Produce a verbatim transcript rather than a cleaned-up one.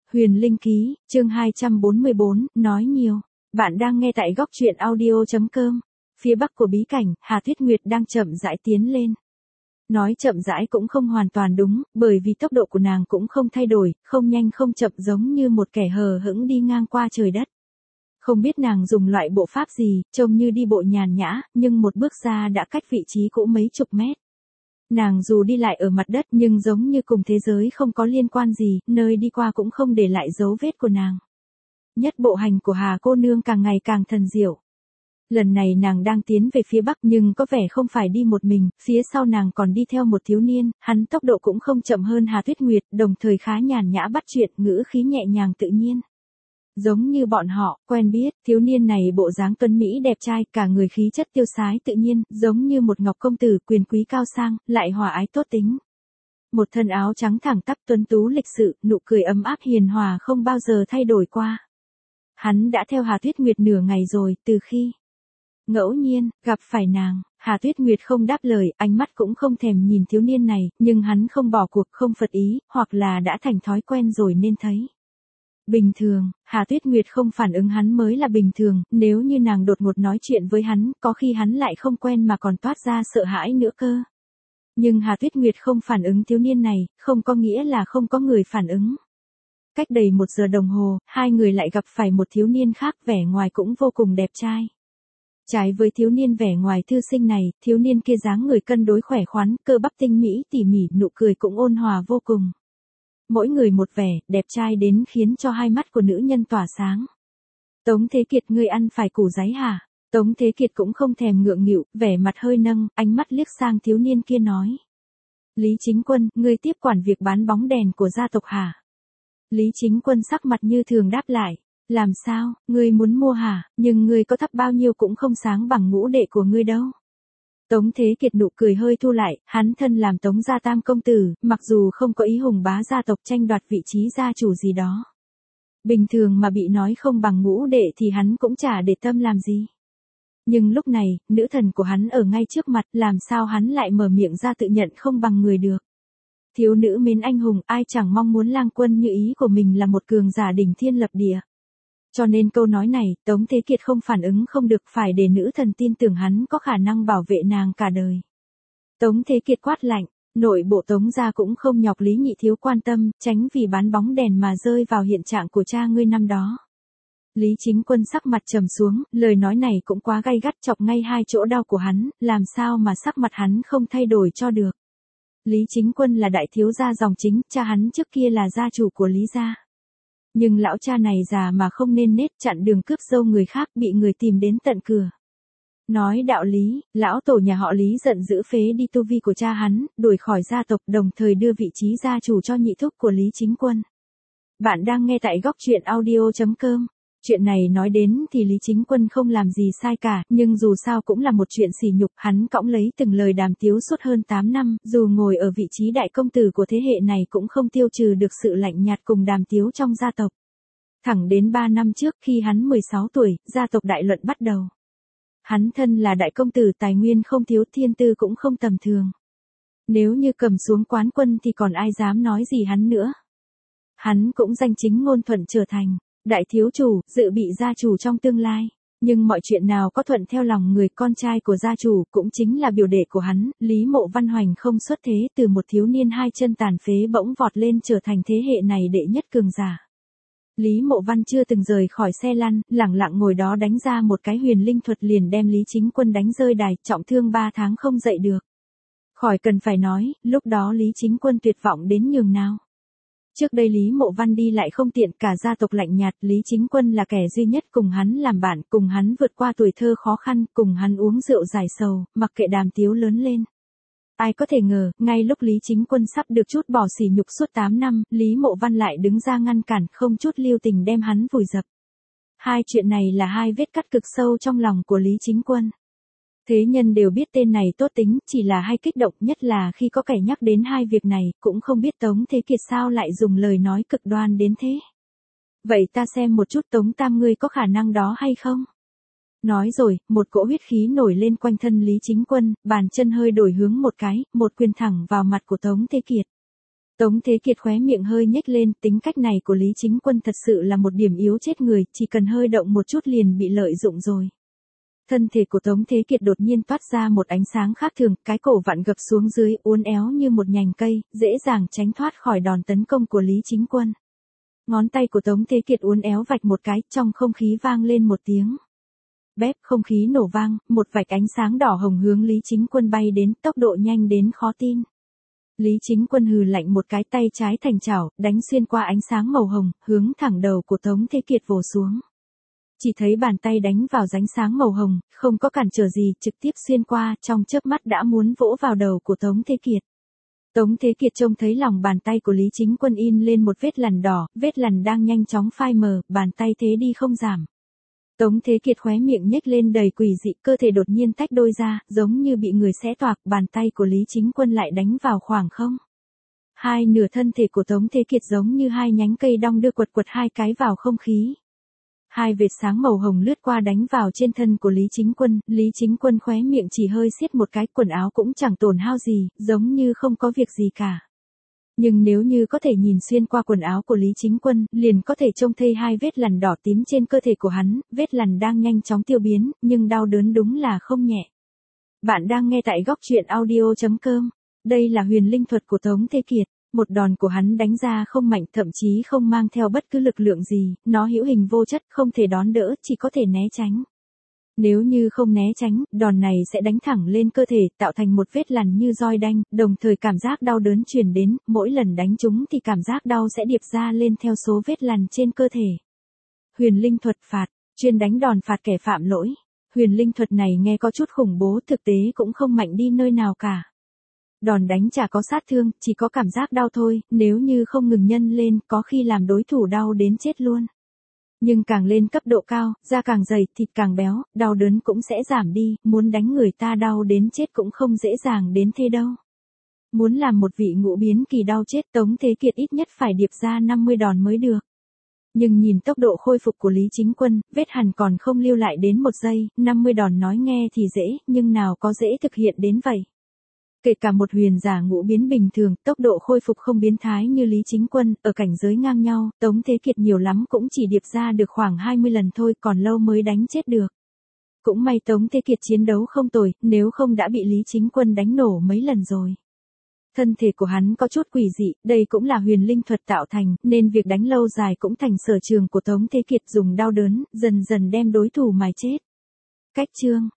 Huyền Linh Ký, chương hai trăm bốn mươi bốn, nói nhiều. Bạn đang nghe tại góc truyện audio.com. Phía bắc của bí cảnh, Hà Tuyết Nguyệt đang chậm rãi tiến lên. Nói chậm rãi cũng không hoàn toàn đúng, bởi vì tốc độ của nàng cũng không thay đổi, không nhanh không chậm giống như một kẻ hờ hững đi ngang qua trời đất. Không biết nàng dùng loại bộ pháp gì, trông như đi bộ nhàn nhã, nhưng một bước ra đã cách vị trí cũ mấy chục mét. Nàng dù đi lại ở mặt đất nhưng giống như cùng thế giới không có liên quan gì, nơi đi qua cũng không để lại dấu vết của nàng. Nhất bộ hành của Hà cô nương càng ngày càng thần diệu. Lần này nàng đang tiến về phía bắc nhưng có vẻ không phải đi một mình, phía sau nàng còn đi theo một thiếu niên, hắn tốc độ cũng không chậm hơn Hà Tuyết Nguyệt, đồng thời khá nhàn nhã bắt chuyện, ngữ khí nhẹ nhàng tự nhiên. Giống như bọn họ, quen biết, thiếu niên này bộ dáng tuấn Mỹ đẹp trai, cả người khí chất tiêu sái tự nhiên, giống như một ngọc công tử quyền quý cao sang, lại hòa ái tốt tính. Một thân áo trắng thẳng tắp tuấn tú lịch sự, nụ cười ấm áp hiền hòa không bao giờ thay đổi qua. Hắn đã theo Hà Tuyết Nguyệt nửa ngày rồi, từ khi ngẫu nhiên gặp phải nàng. Hà Tuyết Nguyệt không đáp lời, ánh mắt cũng không thèm nhìn thiếu niên này, nhưng hắn không bỏ cuộc, không phật ý, hoặc là đã thành thói quen rồi nên thấy bình thường. Hà Tuyết Nguyệt không phản ứng hắn mới là bình thường, nếu như nàng đột ngột nói chuyện với hắn, có khi hắn lại không quen mà còn toát ra sợ hãi nữa cơ. Nhưng Hà Tuyết Nguyệt không phản ứng thiếu niên này, không có nghĩa là không có người phản ứng. Cách đầy một giờ đồng hồ, hai người lại gặp phải một thiếu niên khác, vẻ ngoài cũng vô cùng đẹp trai. Trái với thiếu niên vẻ ngoài thư sinh này, thiếu niên kia dáng người cân đối khỏe khoắn, cơ bắp tinh mỹ tỉ mỉ, nụ cười cũng ôn hòa vô cùng. Mỗi người một vẻ, đẹp trai đến khiến cho hai mắt của nữ nhân tỏa sáng. Tống Thế Kiệt, ngươi ăn phải củ giấy hả? Tống Thế Kiệt cũng không thèm ngượng nghịu, vẻ mặt hơi nâng, ánh mắt liếc sang thiếu niên kia nói. Lý Chính Quân, ngươi tiếp quản việc bán bóng đèn của gia tộc hả? Lý Chính Quân sắc mặt như thường đáp lại. Làm sao, ngươi muốn mua hả, nhưng ngươi có thấp bao nhiêu cũng không sáng bằng ngũ đệ của ngươi đâu. Tống Thế Kiệt nụ cười hơi thu lại, hắn thân làm Tống gia tam công tử, mặc dù không có ý hùng bá gia tộc tranh đoạt vị trí gia chủ gì đó. Bình thường mà bị nói không bằng ngũ đệ thì hắn cũng chả để tâm làm gì. Nhưng lúc này, nữ thần của hắn ở ngay trước mặt, làm sao hắn lại mở miệng ra tự nhận không bằng người được. Thiếu nữ mến anh hùng, ai chẳng mong muốn lang quân như ý của mình là một cường giả đỉnh thiên lập địa. Cho nên câu nói này, Tống Thế Kiệt không phản ứng không được, phải để nữ thần tin tưởng hắn có khả năng bảo vệ nàng cả đời. Tống Thế Kiệt quát lạnh, nội bộ Tống gia cũng không nhọc Lý Nhị thiếu quan tâm, tránh vì bán bóng đèn mà rơi vào hiện trạng của cha ngươi năm đó. Lý Chính Quân sắc mặt trầm xuống, lời nói này cũng quá gay gắt, chọc ngay hai chỗ đau của hắn, làm sao mà sắc mặt hắn không thay đổi cho được. Lý Chính Quân là đại thiếu gia dòng chính, cha hắn trước kia là gia chủ của Lý gia. Nhưng lão cha này già mà không nên nết, chặn đường cướp dâu người khác, bị người tìm đến tận cửa. Nói đạo lý, lão tổ nhà họ Lý giận dữ phế đi tu vi của cha hắn, đuổi khỏi gia tộc, đồng thời đưa vị trí gia chủ cho nhị thúc của Lý Chính Quân. Bạn đang nghe tại góc truyện audio.com. Chuyện này nói đến thì Lý Chính Quân không làm gì sai cả, nhưng dù sao cũng là một chuyện sỉ nhục, hắn cõng lấy từng lời đàm tiếu suốt hơn tám năm, dù ngồi ở vị trí đại công tử của thế hệ này cũng không tiêu trừ được sự lạnh nhạt cùng đàm tiếu trong gia tộc. Thẳng đến ba năm trước khi hắn mười sáu tuổi, gia tộc đại luận bắt đầu. Hắn thân là đại công tử, tài nguyên không thiếu, thiên tư cũng không tầm thường. Nếu như cầm xuống quán quân thì còn ai dám nói gì hắn nữa. Hắn cũng danh chính ngôn thuận trở thành đại thiếu chủ, dự bị gia chủ trong tương lai. Nhưng mọi chuyện nào có thuận theo lòng người, con trai của gia chủ cũng chính là biểu đệ của hắn, Lý Mộ Văn Hoành không xuất thế, từ một thiếu niên hai chân tàn phế bỗng vọt lên trở thành thế hệ này đệ nhất cường giả. Lý Mộ Văn chưa từng rời khỏi xe lăn, lẳng lặng ngồi đó đánh ra một cái huyền linh thuật liền đem Lý Chính Quân đánh rơi đài, trọng thương ba tháng không dậy được. Khỏi cần phải nói, lúc đó Lý Chính Quân tuyệt vọng đến nhường nào. Trước đây Lý Mộ Văn đi lại không tiện, cả gia tộc lạnh nhạt, Lý Chính Quân là kẻ duy nhất cùng hắn làm bạn, cùng hắn vượt qua tuổi thơ khó khăn, cùng hắn uống rượu giải sầu, mặc kệ đàm tiếu lớn lên. Ai có thể ngờ, ngay lúc Lý Chính Quân sắp được trút bỏ sỉ nhục suốt tám năm, Lý Mộ Văn lại đứng ra ngăn cản, không chút lưu tình đem hắn vùi dập. Hai chuyện này là hai vết cắt cực sâu trong lòng của Lý Chính Quân. Thế nhân đều biết tên này tốt tính, chỉ là hay kích động, nhất là khi có kẻ nhắc đến hai việc này, cũng không biết Tống Thế Kiệt sao lại dùng lời nói cực đoan đến thế. Vậy ta xem một chút Tống Tam ngươi có khả năng đó hay không? Nói rồi, một cỗ huyết khí nổi lên quanh thân Lý Chính Quân, bàn chân hơi đổi hướng một cái, một quyền thẳng vào mặt của Tống Thế Kiệt. Tống Thế Kiệt khóe miệng hơi nhếch lên, tính cách này của Lý Chính Quân thật sự là một điểm yếu chết người, chỉ cần hơi động một chút liền bị lợi dụng rồi. Thân thể của Tống Thế Kiệt đột nhiên toát ra một ánh sáng khác thường, cái cổ vặn gập xuống dưới, uốn éo như một nhành cây, dễ dàng tránh thoát khỏi đòn tấn công của Lý Chính Quân. Ngón tay của Tống Thế Kiệt uốn éo vạch một cái, trong không khí vang lên một tiếng. Bép, không khí nổ vang, một vạch ánh sáng đỏ hồng hướng Lý Chính Quân bay đến, tốc độ nhanh đến khó tin. Lý Chính Quân hừ lạnh một cái, tay trái thành chảo, đánh xuyên qua ánh sáng màu hồng, hướng thẳng đầu của Tống Thế Kiệt vồ xuống. Chỉ thấy bàn tay đánh vào ránh sáng màu hồng, không có cản trở gì, trực tiếp xuyên qua, trong chớp mắt đã muốn vỗ vào đầu của Tống Thế Kiệt. Tống Thế Kiệt trông thấy lòng bàn tay của Lý Chính Quân in lên một vết lằn đỏ, vết lằn đang nhanh chóng phai mờ, bàn tay thế đi không giảm. Tống Thế Kiệt khóe miệng nhếch lên đầy quỷ dị, cơ thể đột nhiên tách đôi ra, giống như bị người xé toạc, bàn tay của Lý Chính Quân lại đánh vào khoảng không. Hai nửa thân thể của Tống Thế Kiệt giống như hai nhánh cây đong đưa quật quật hai cái vào không khí. Hai vệt sáng màu hồng lướt qua đánh vào trên thân của Lý Chính Quân, Lý Chính Quân khóe miệng chỉ hơi siết một cái, quần áo cũng chẳng tổn hao gì, giống như không có việc gì cả. Nhưng nếu như có thể nhìn xuyên qua quần áo của Lý Chính Quân, liền có thể trông thấy hai vết lằn đỏ tím trên cơ thể của hắn, vết lằn đang nhanh chóng tiêu biến, nhưng đau đớn đúng là không nhẹ. Bạn đang nghe tại góc truyện audio chấm com. Đây là huyền linh thuật của Tống Thế Kiệt. Một đòn của hắn đánh ra không mạnh, thậm chí không mang theo bất cứ lực lượng gì, nó hữu hình vô chất, không thể đón đỡ, chỉ có thể né tránh. Nếu như không né tránh, đòn này sẽ đánh thẳng lên cơ thể, tạo thành một vết lằn như roi đanh, đồng thời cảm giác đau đớn truyền đến, mỗi lần đánh trúng thì cảm giác đau sẽ điệp ra lên theo số vết lằn trên cơ thể. Huyền linh thuật phạt, chuyên đánh đòn phạt kẻ phạm lỗi. Huyền linh thuật này nghe có chút khủng bố, thực tế cũng không mạnh đi nơi nào cả. Đòn đánh chả có sát thương, chỉ có cảm giác đau thôi, nếu như không ngừng nhân lên, có khi làm đối thủ đau đến chết luôn. Nhưng càng lên cấp độ cao, da càng dày, thịt càng béo, đau đớn cũng sẽ giảm đi, muốn đánh người ta đau đến chết cũng không dễ dàng đến thế đâu. Muốn làm một vị ngũ biến kỳ đau chết, Tống Thế Kiệt ít nhất phải điệp ra năm mươi đòn mới được. Nhưng nhìn tốc độ khôi phục của Lý Chính Quân, vết hằn còn không lưu lại đến một giây, năm mươi đòn nói nghe thì dễ, nhưng nào có dễ thực hiện đến vậy. Kể cả một huyền giả ngũ biến bình thường, tốc độ khôi phục không biến thái như Lý Chính Quân, ở cảnh giới ngang nhau, Tống Thế Kiệt nhiều lắm cũng chỉ điệp ra được khoảng hai mươi lần thôi, còn lâu mới đánh chết được. Cũng may Tống Thế Kiệt chiến đấu không tồi, nếu không đã bị Lý Chính Quân đánh nổ mấy lần rồi. Thân thể của hắn có chút quỷ dị, đây cũng là huyền linh thuật tạo thành, nên việc đánh lâu dài cũng thành sở trường của Tống Thế Kiệt, dùng đau đớn, dần dần đem đối thủ mài chết. Cách chương